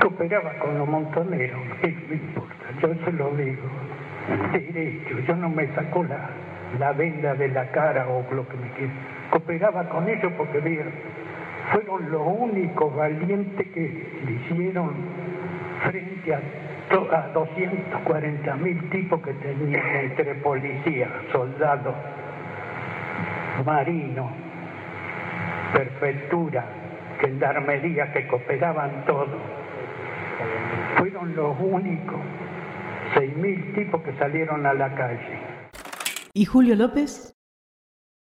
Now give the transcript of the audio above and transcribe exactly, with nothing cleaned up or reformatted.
cooperaba con los montoneros, ¿qué me importa? Yo se lo digo, derecho, yo no me saco la, la venda de la cara o lo que me quiera. Cooperaba con ellos porque vieron, fueron los únicos valientes que le hicieron frente a, to, a doscientos cuarenta mil tipos que tenían entre policías, soldados, marinos, prefectura, gendarmería, que cooperaban todos. Fueron los únicos seis mil tipos que salieron a la calle. ¿Y Julio López?